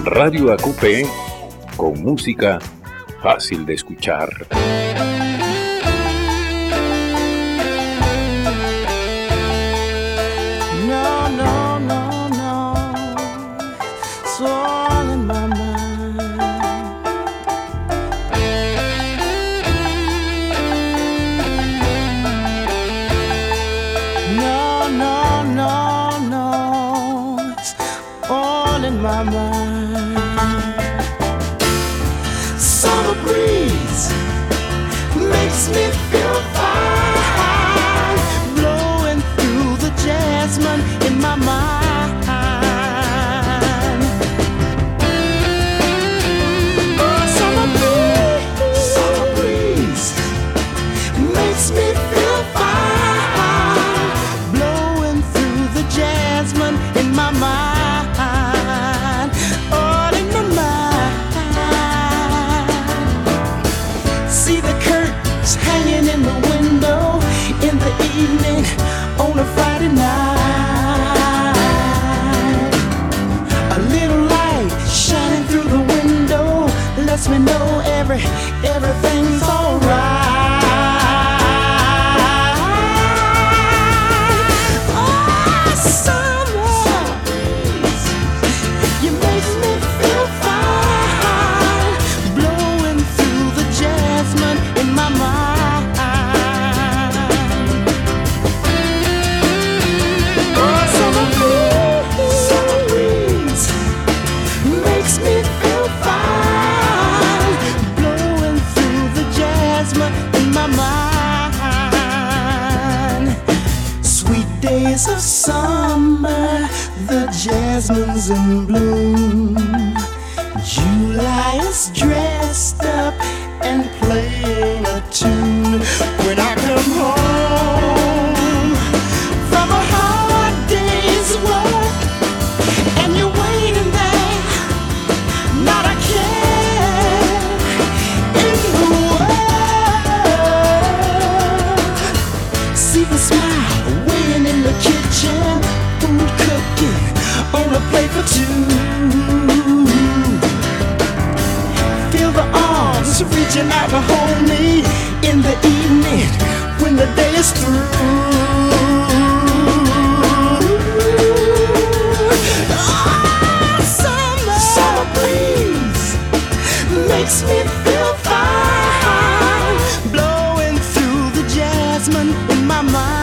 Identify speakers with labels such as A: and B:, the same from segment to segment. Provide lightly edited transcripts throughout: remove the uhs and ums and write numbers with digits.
A: Radio Acupe, con música fácil de escuchar.
B: No, no, no, no, it's all in my mind. No, no, no, no, it's all in my mind. Summer breeze makes me feel fine, blowing through the jasmine in my mind. Oh, summer breeze makes me feel fine, blowing through the jasmine in my mind. All in my mind. See the curtains hanging in the window in the evening on a Friday night. A little light shining through the window lets me know everything's alright. Oh, summer, you make me feel fine, blowing through the jasmine in my mind. Oh, summer breeze makes me feel fine, blowing through the jasmine in my mind. Sweet days of summer, the jasmine's in bloom. July is dressed up and playing a tune. When I come home from a hard day's work and you're waiting there, not a care in the world. See the smile waiting in the kitchen, food cooking on a plate for two. Feel the arms reaching out to hold me in the evening when the day is through. Oh, summer breeze makes me feel fine, blowing through the jasmine in my mind.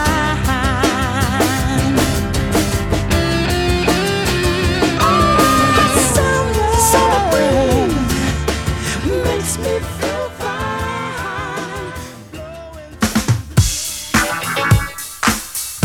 B: Summer breeze makes me feel fine, blowing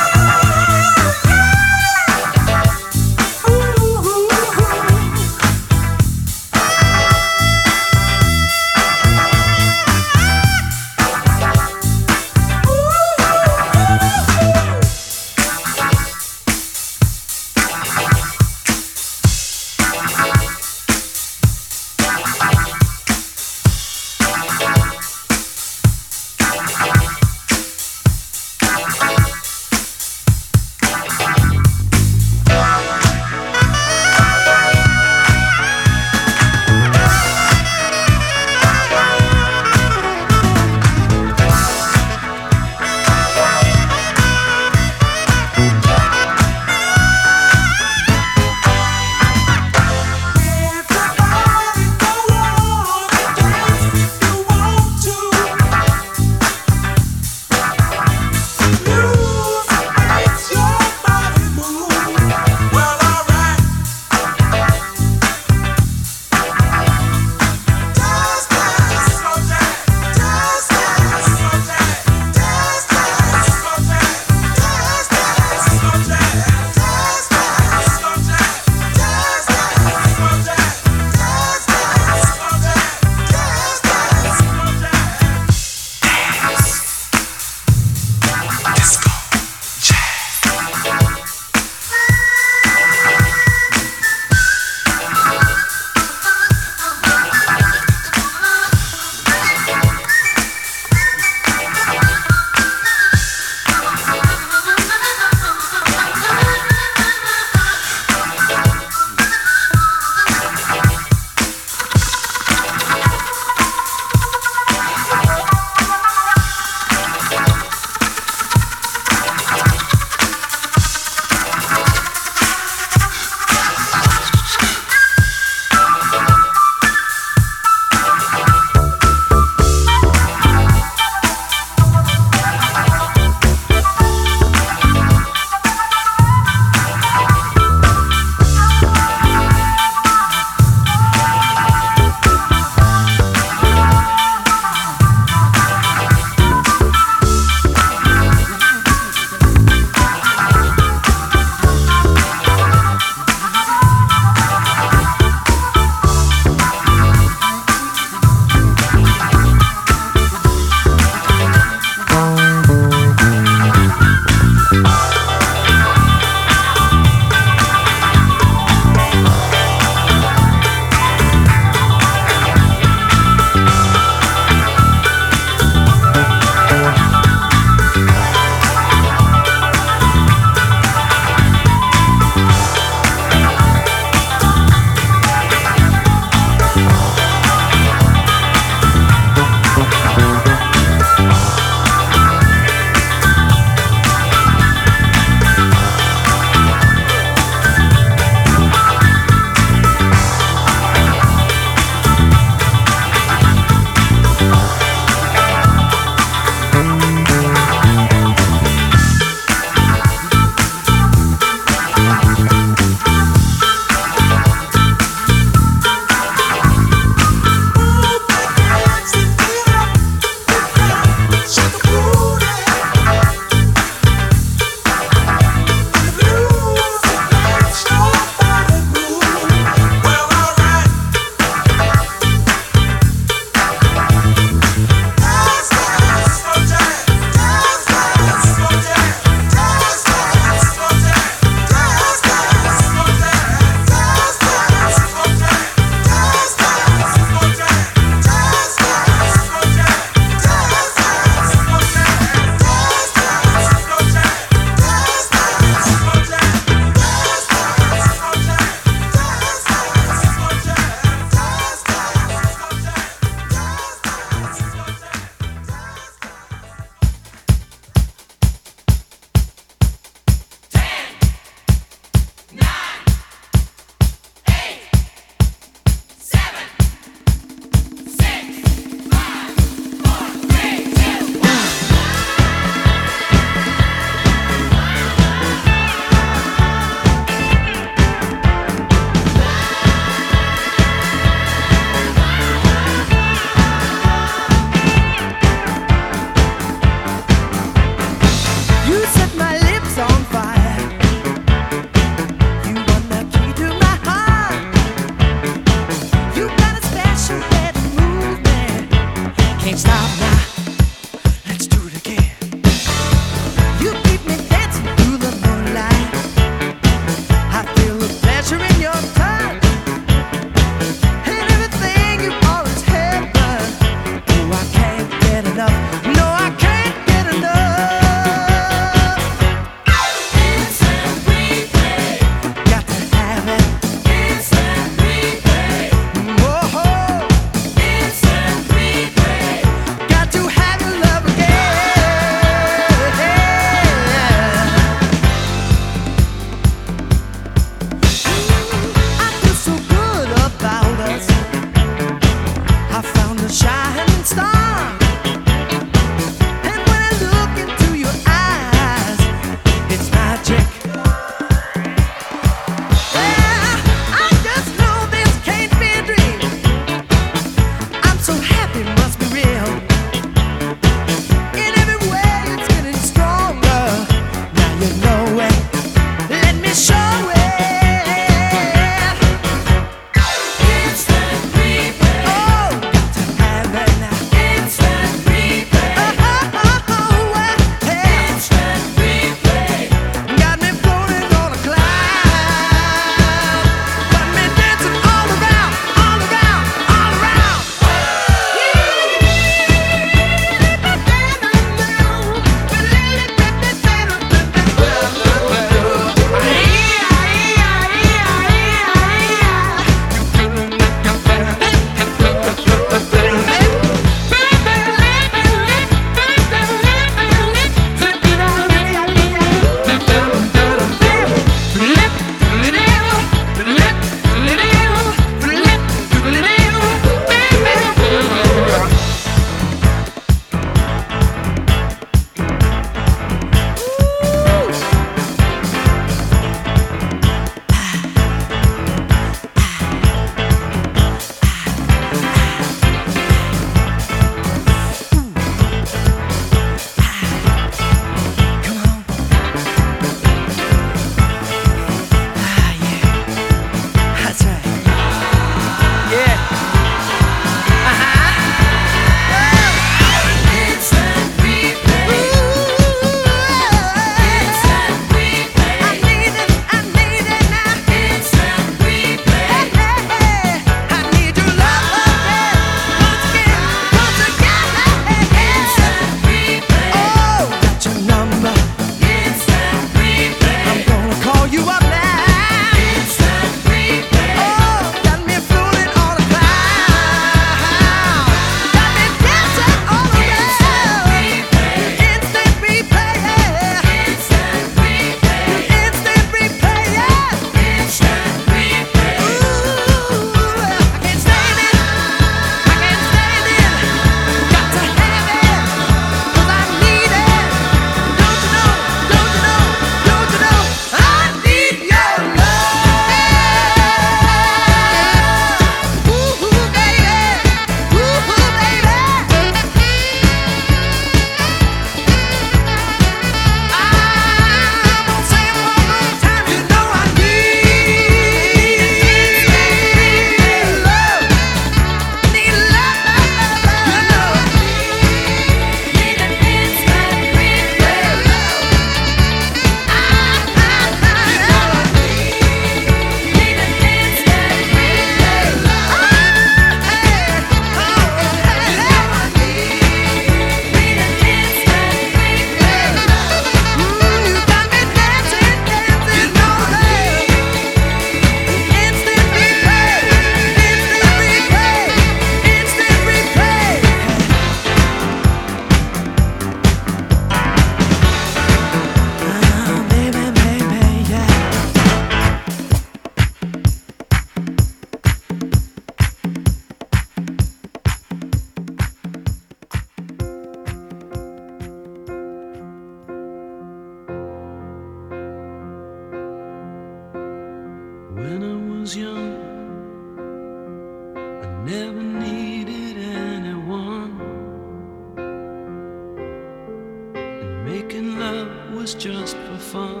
B: making love was just for fun.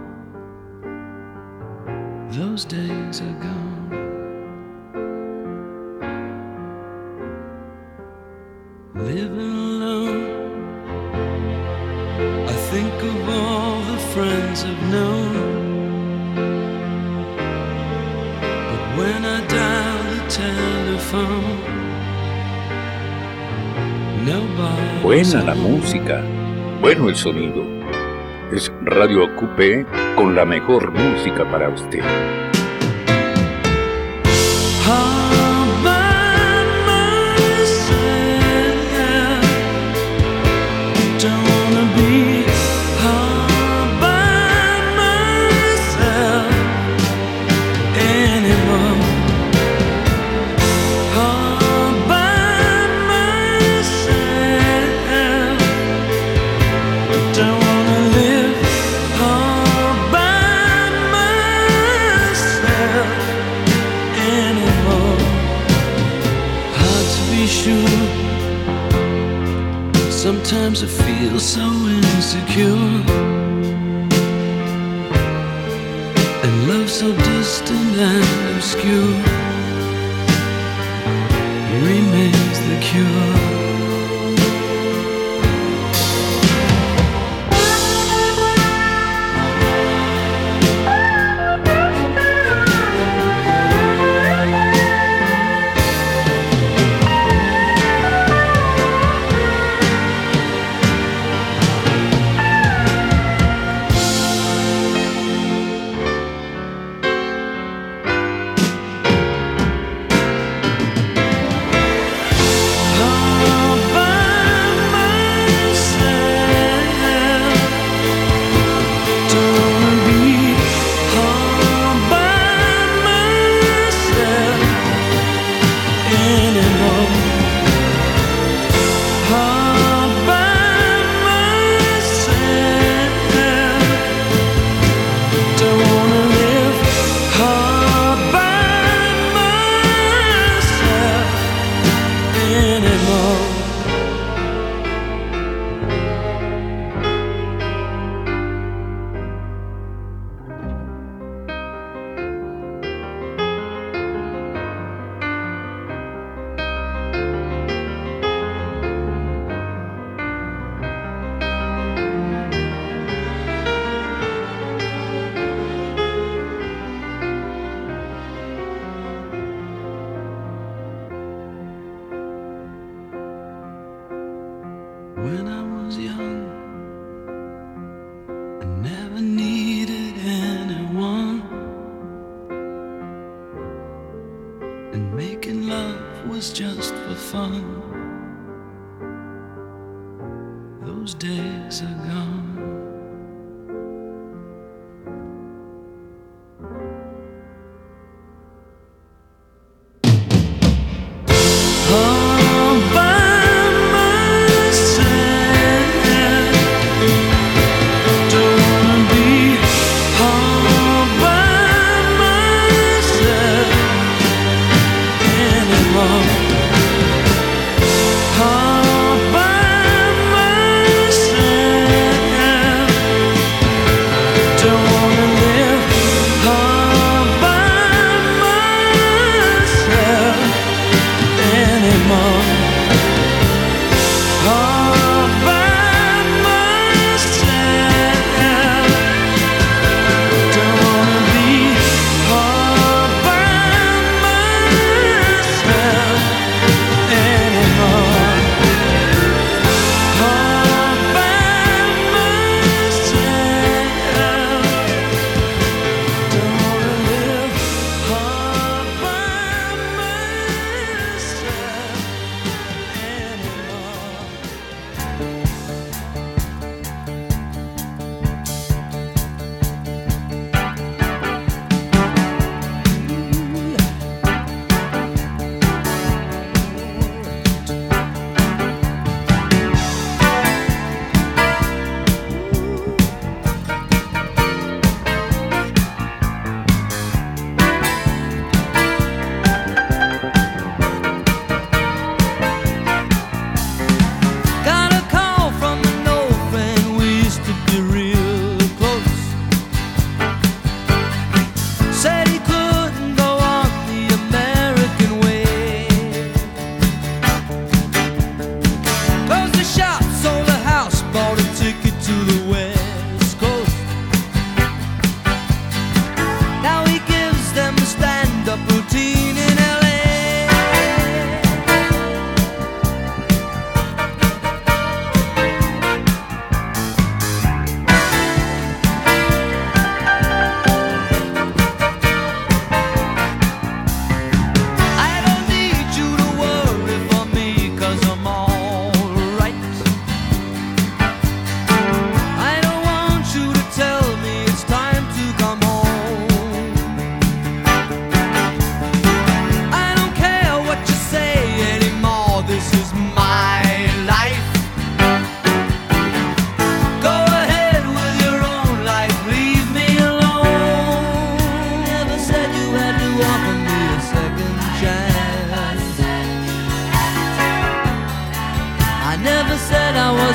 B: Those days are gone. Living alone, I think of all the friends I've known. But when I dial the telephone, nobody.
A: Buena la música, bueno el sonido. Es Radio Coupé con la mejor música para usted.
B: Sometimes I feel so insecure, and love so distant and obscure remains the cure. When I was young, I never needed anyone, and making love was just for fun. Those days are gone.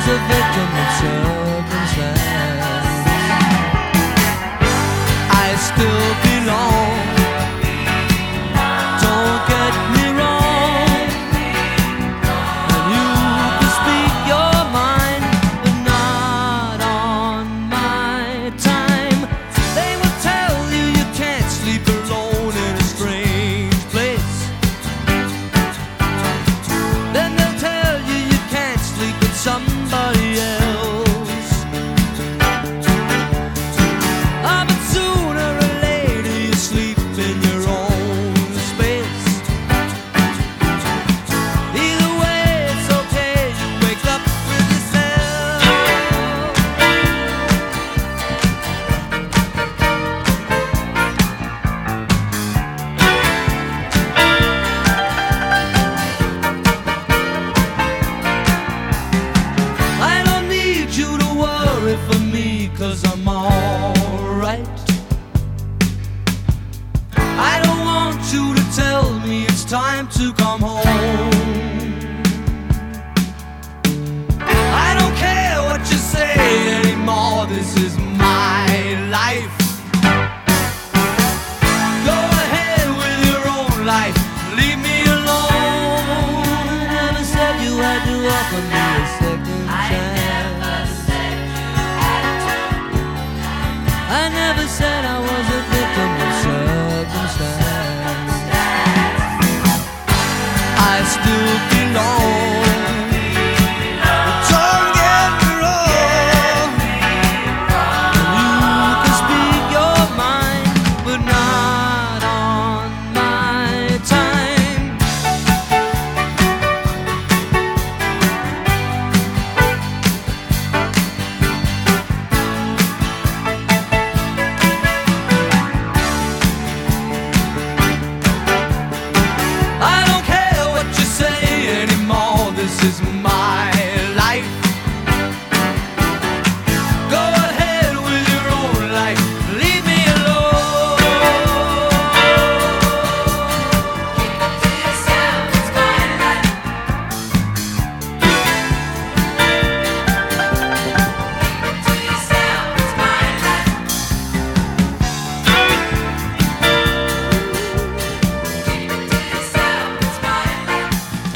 B: a victim of circumstance. I still belong. Don't get me wrong. And you can speak your mind, but not on my time. They will tell you you can't sleep alone in a strange place. Then they'll tell you you can't sleep with somebody else. Ah, but sooner or later you sleep in your own space. Either way, it's okay, you wake up with yourself. I don't need you to worry for me, 'cause I'm alright. I don't want you to tell me it's time to come home. I don't care what you say anymore, this is my life. Go ahead with your own life, leave me alone. I never said you had to offer me a second chance. I never said I was a victim of circumstance. I still belong. Don't get me wrong. You can speak your mind, but not on my time. I don't care what you say anymore, this is my life. Go ahead with your own life, leave me alone. Keep it to yourself, it's my life. Keep it to yourself, it's my life. Keep it to yourself, it's my life.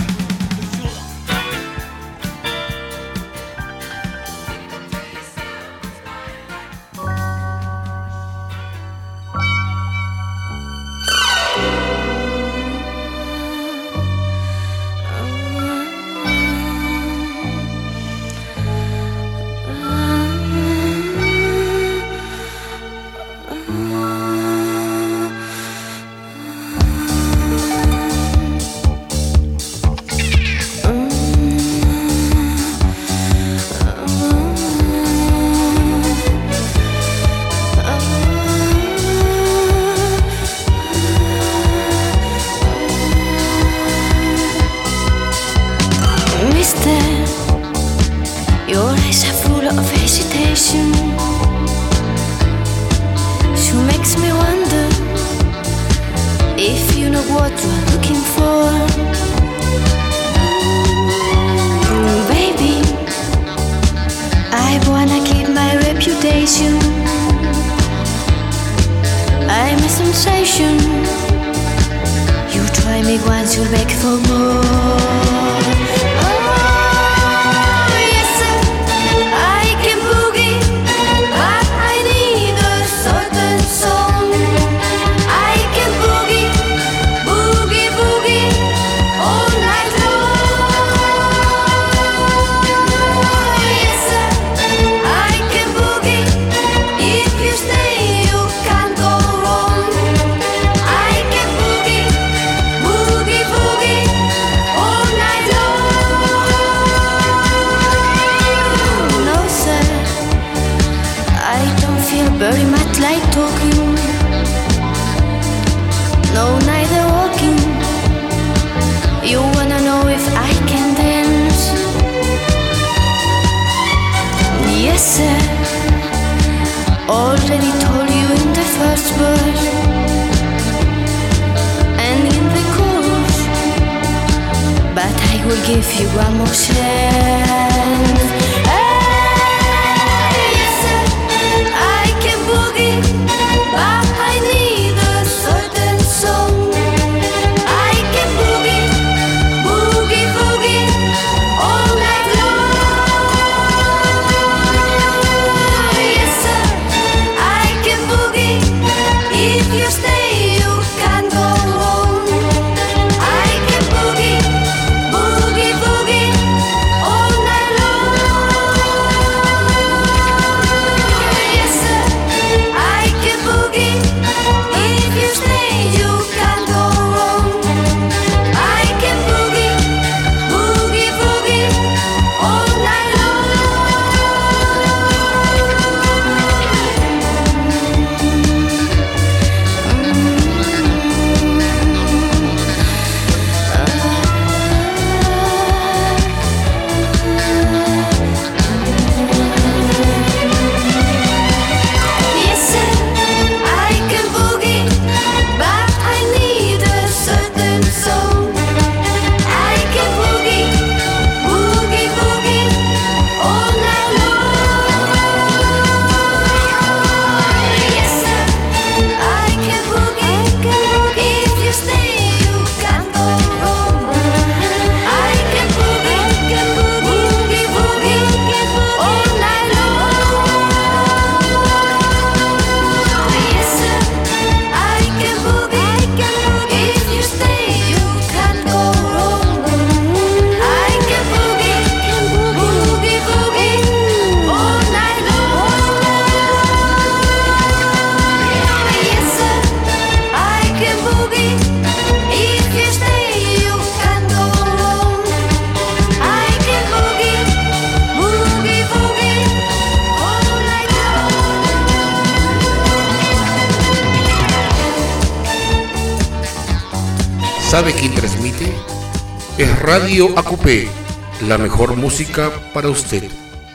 C: Mister, your eyes are full of hesitation. She makes me wonder if you know what you're looking for. Baby, I wanna keep my reputation. I'm a sensation. You try me once, you'll beg for more. Oh, yes, sir, I can boogie, but I need a certain song. I can boogie, boogie, boogie all night long. Yes, sir, I can boogie. If you stay, you can't go wrong. I can boogie, boogie, boogie all night long. No, sir, I don't feel very much like talking. No, neither walking. You wanna know if I can dance? Yes, sir, already told you in the first verse. And in the chorus, but I will give you one more chance.
D: ¿Sabe quién transmite? Es Radio AQP, la mejor música para usted.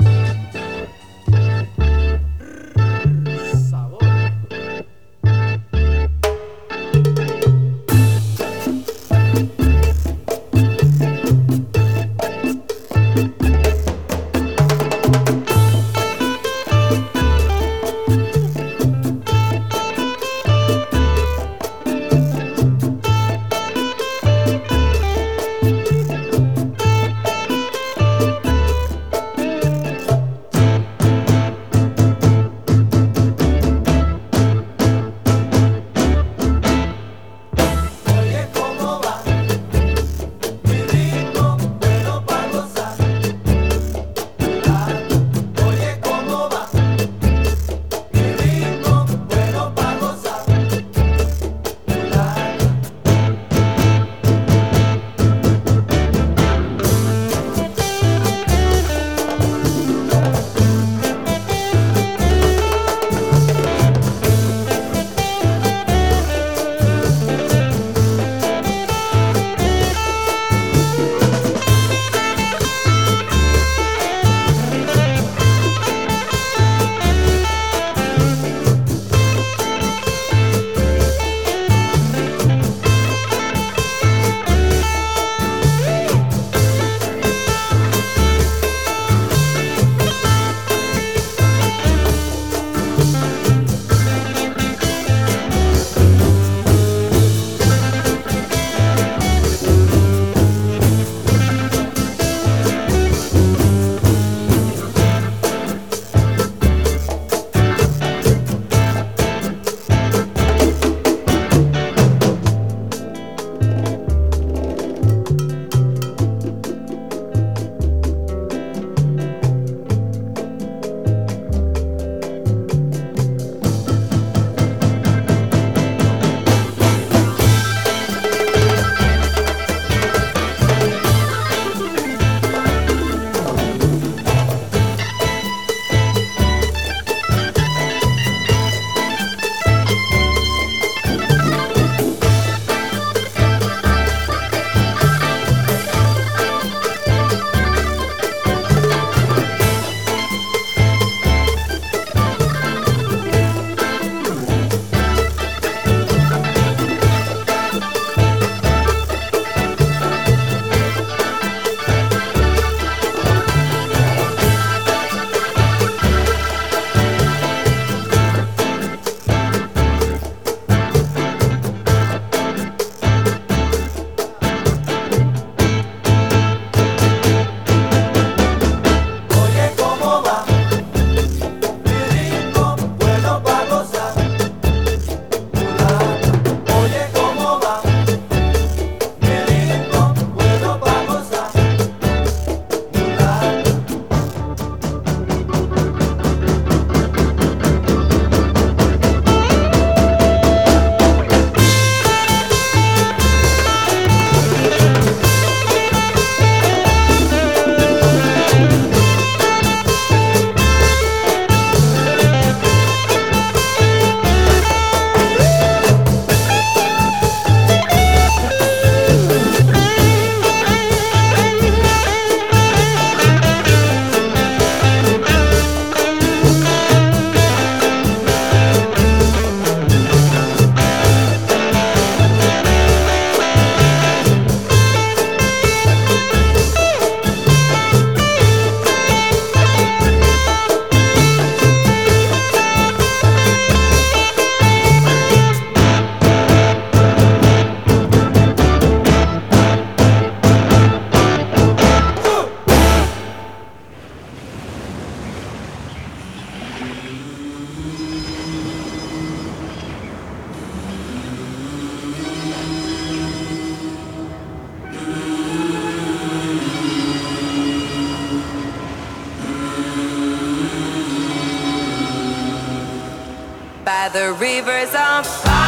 E: by the rivers of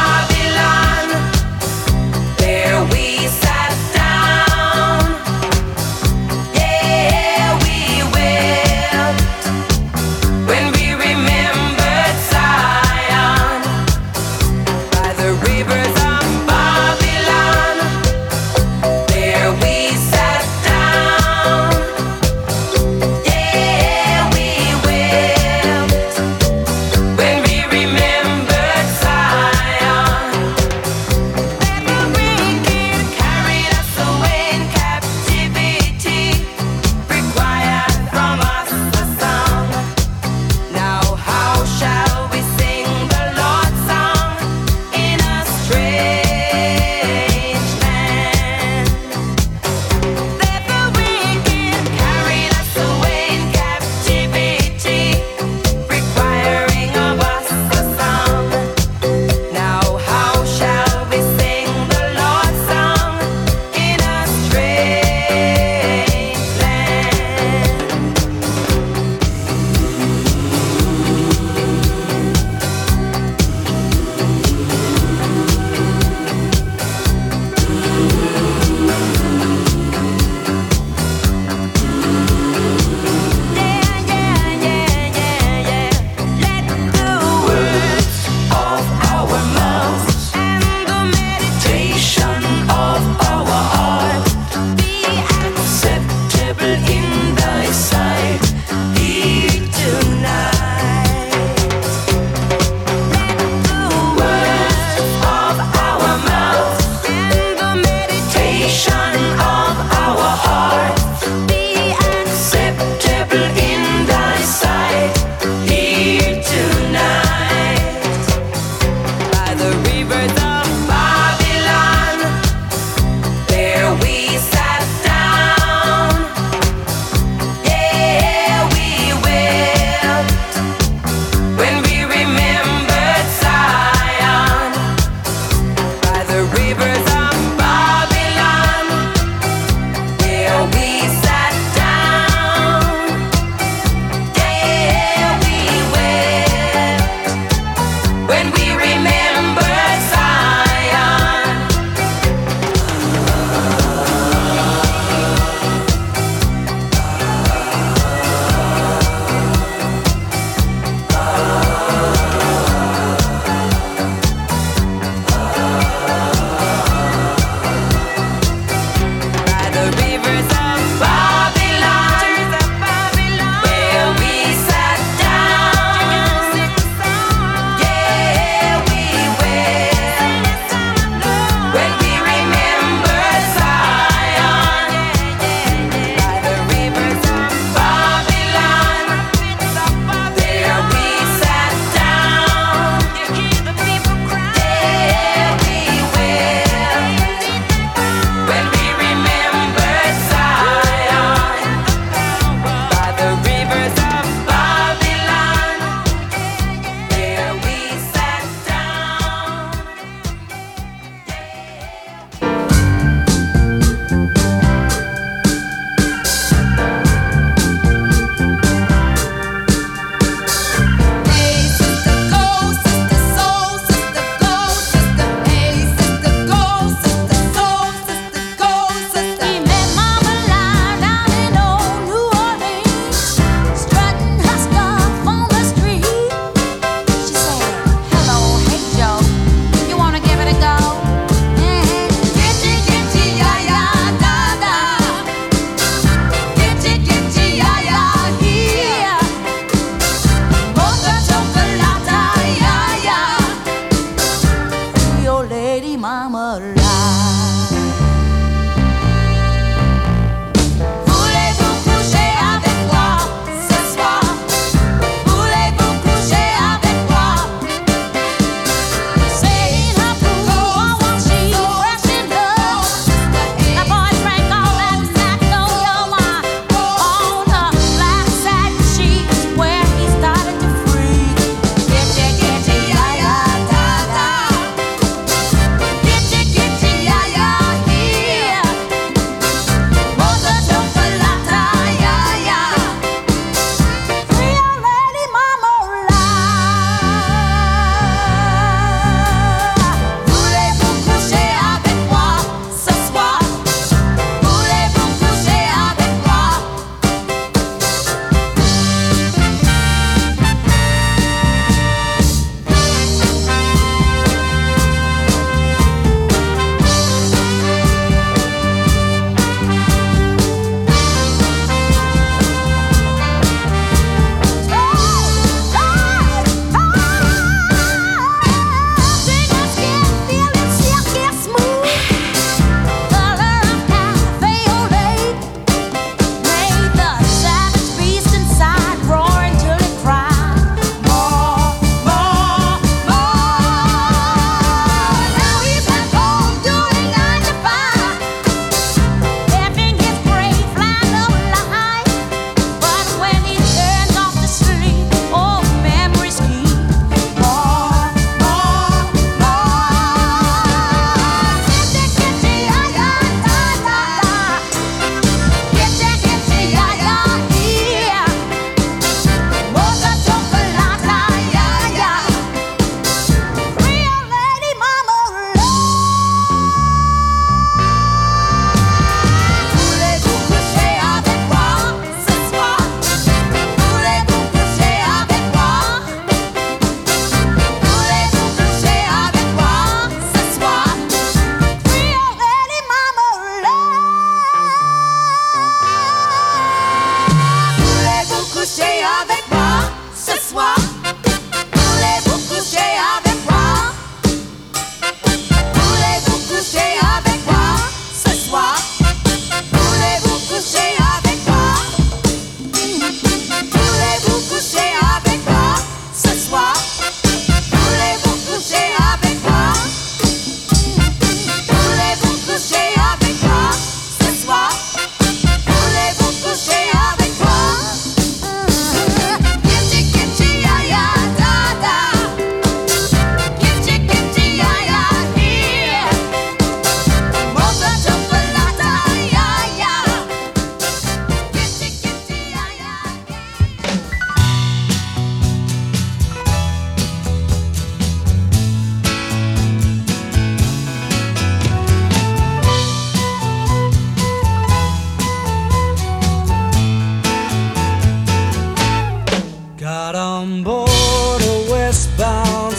E: Babylon. There we sat down. Yeah, we wept when we remembered Zion. By the rivers of Babylon,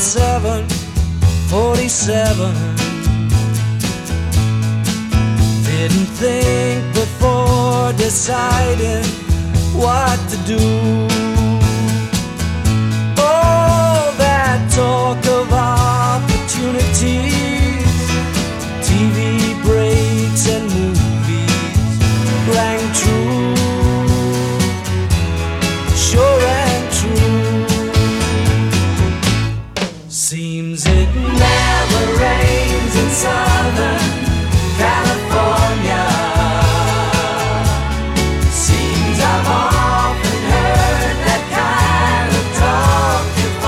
B: 47. Didn't think before deciding what to do. All that talk of opportunities, TV breaks and movies rang true, sure and true. Seems it never rains in Southern California. Seems I've often heard that kind of talk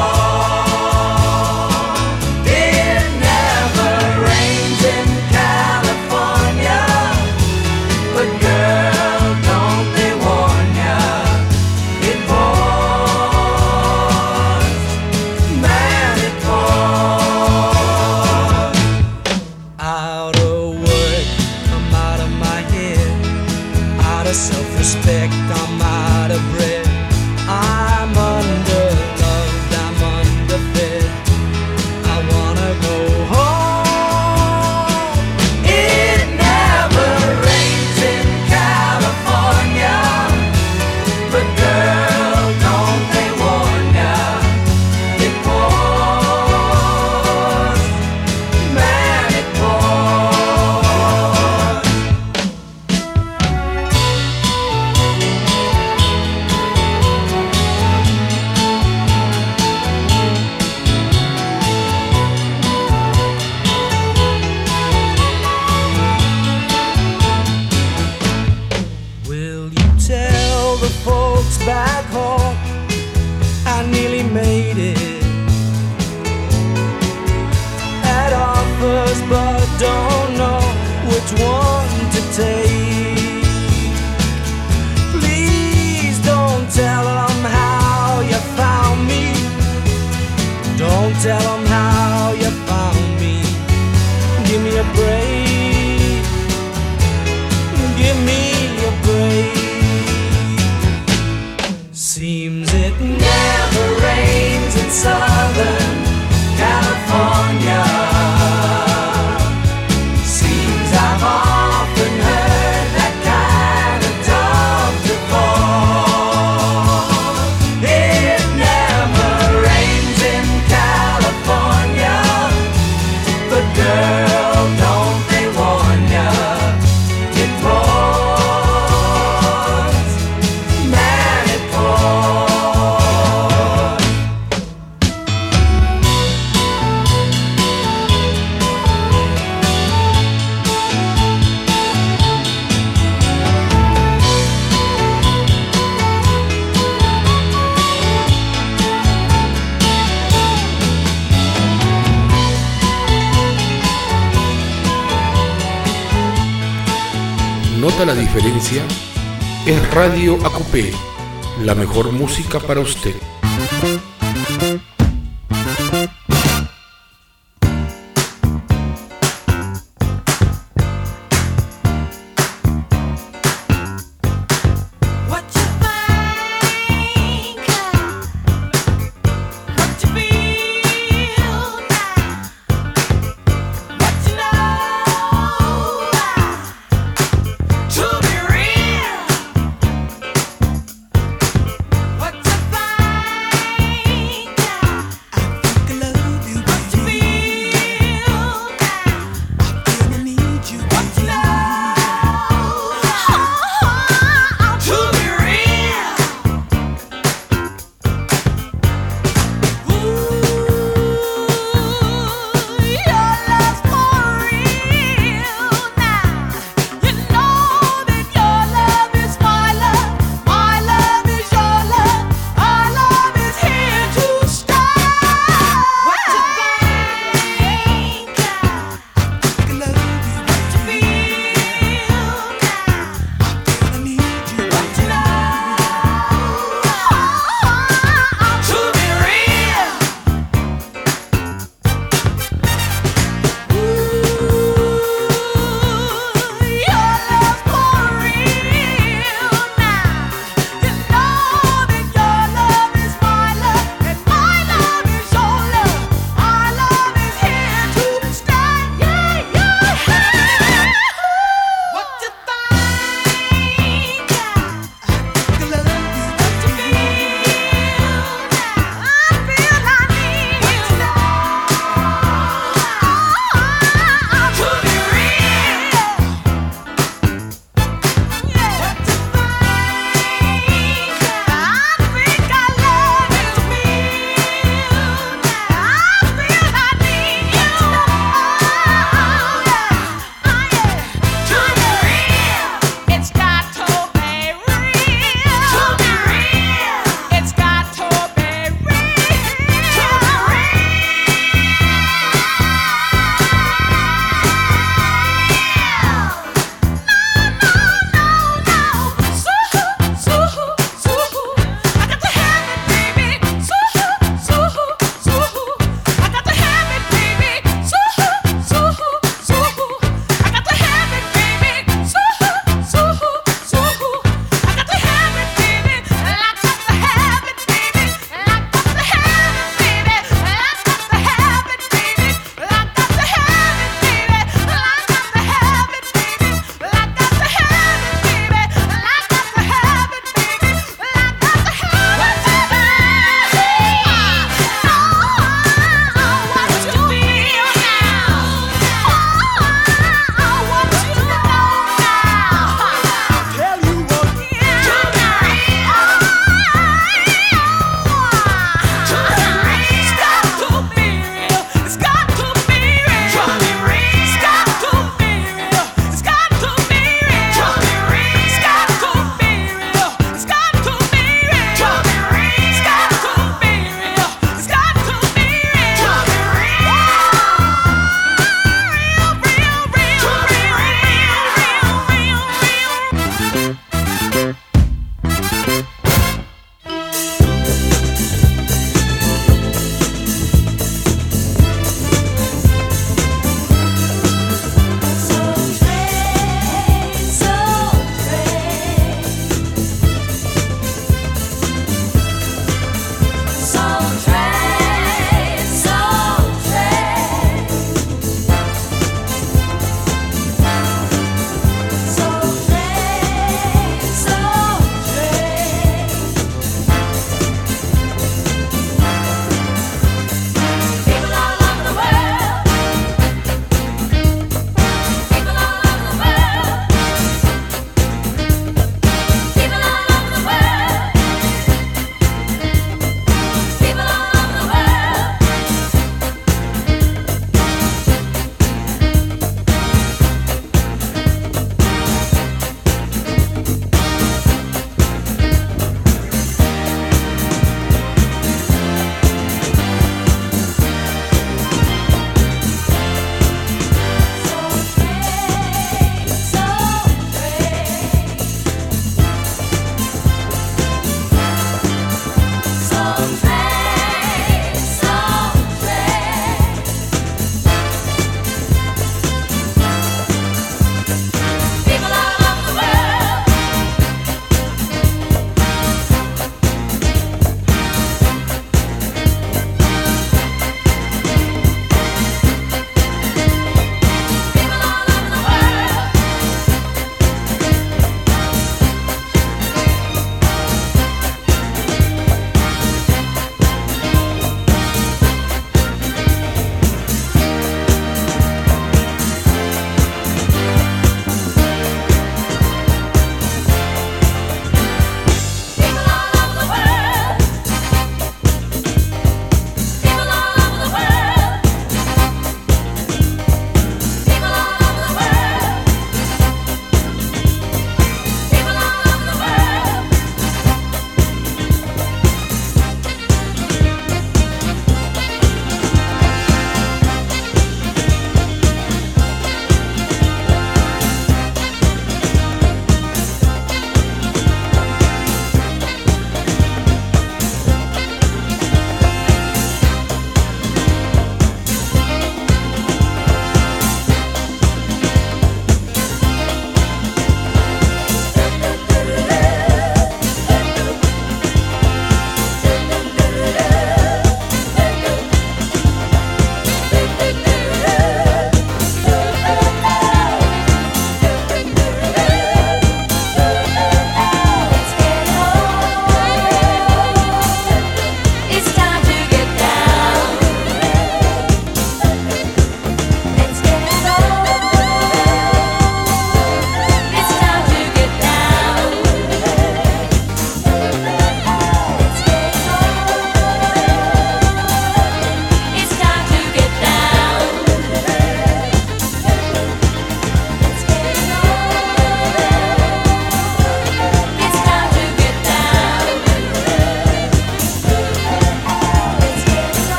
B: before. It never rains in California, but girl, don't they warn ya, it pours, man, it pours. Out of work, I'm out of my head. Out of self-respect, I'm out of breath. I'm underloved, I'm underfed. I wanna go home. It never rains in California, but girl, don't they warn ya, it pours, man, it pours. Will you tell the folks back home I nearly made it? Had offers but don't know which one to take. Please don't tell them how you found me. Don't tell them how you found me. Give me a break. Give me a break. Seems it never rains in Southern California. Seems I've often heard that kind of talk before. It never rains in California, but girl, don't they warn ya, it pours, man, it pours.
D: ¿Nota la diferencia? Es Radio AQP, la mejor música para usted.
E: What you think? What you feel now? What you know? To be real. What you find?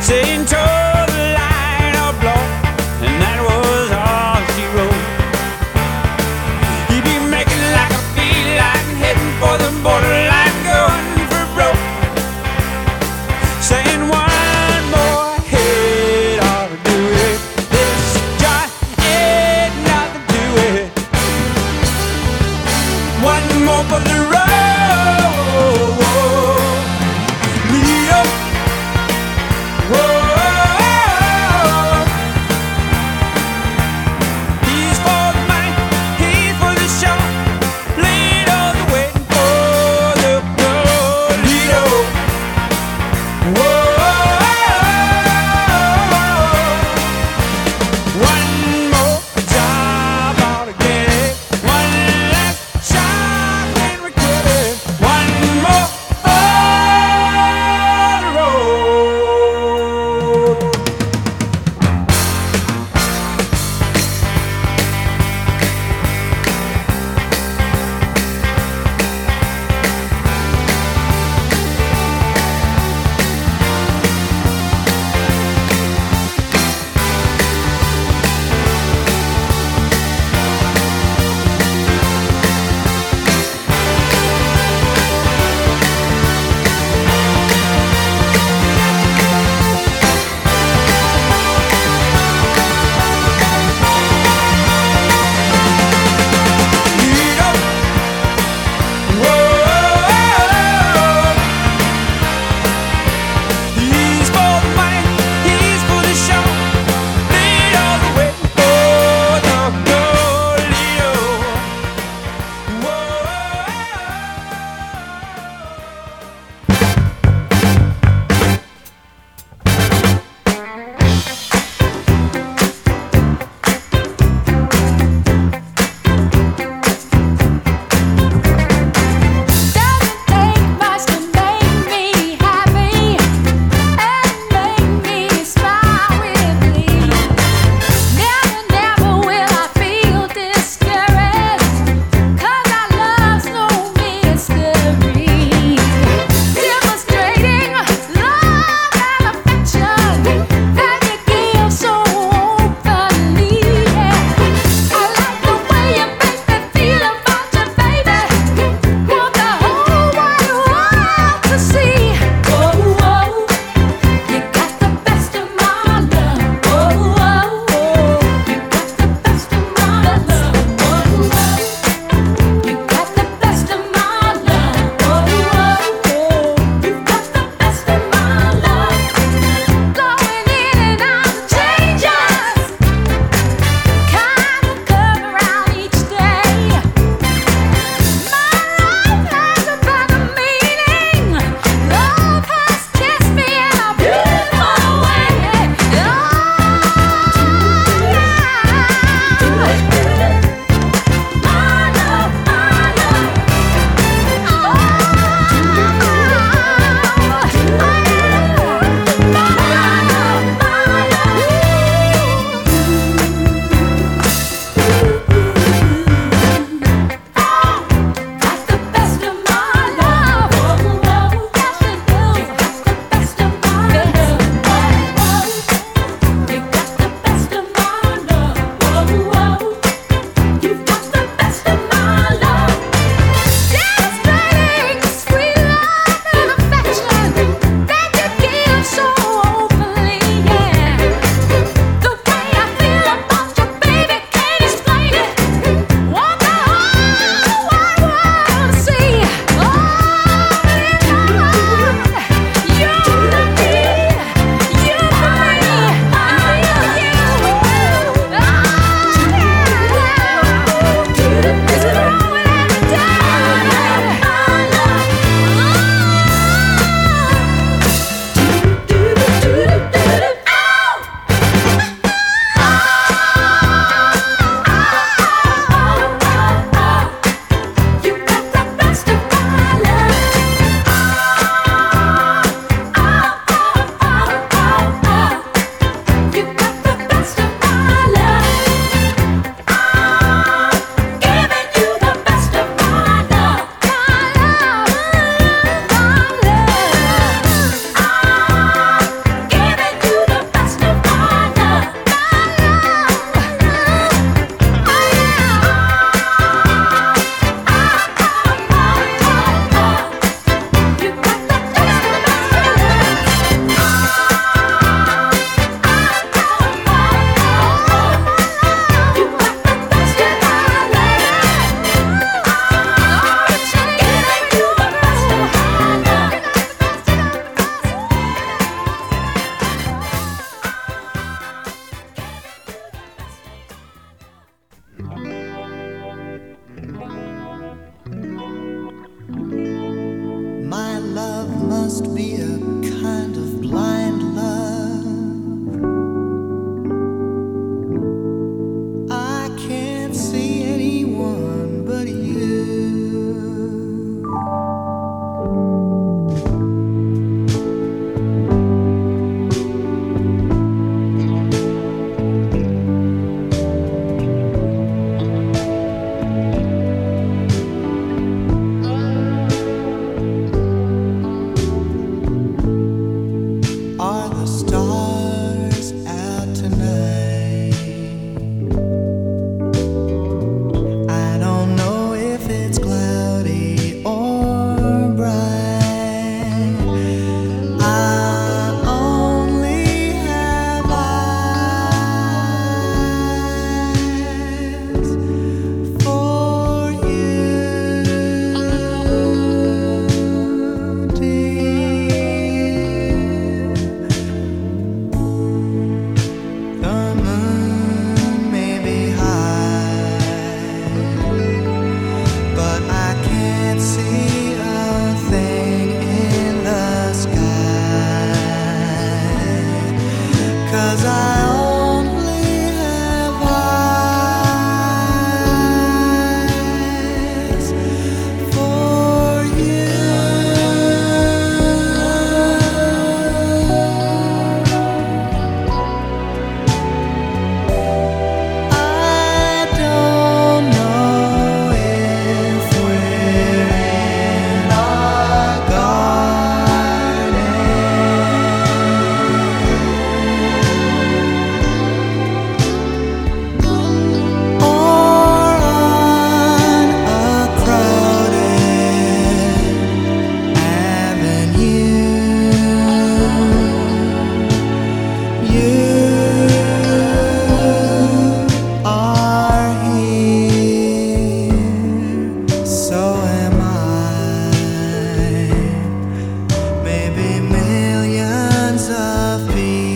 F: saying toe the line or blow, and that was all she wrote. He'd be making like a feline, heading for the borderline, going for broke, saying one more hit ought to do it. This just ain't nothing to it. One more for the road. Lead up. Whoa.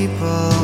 G: people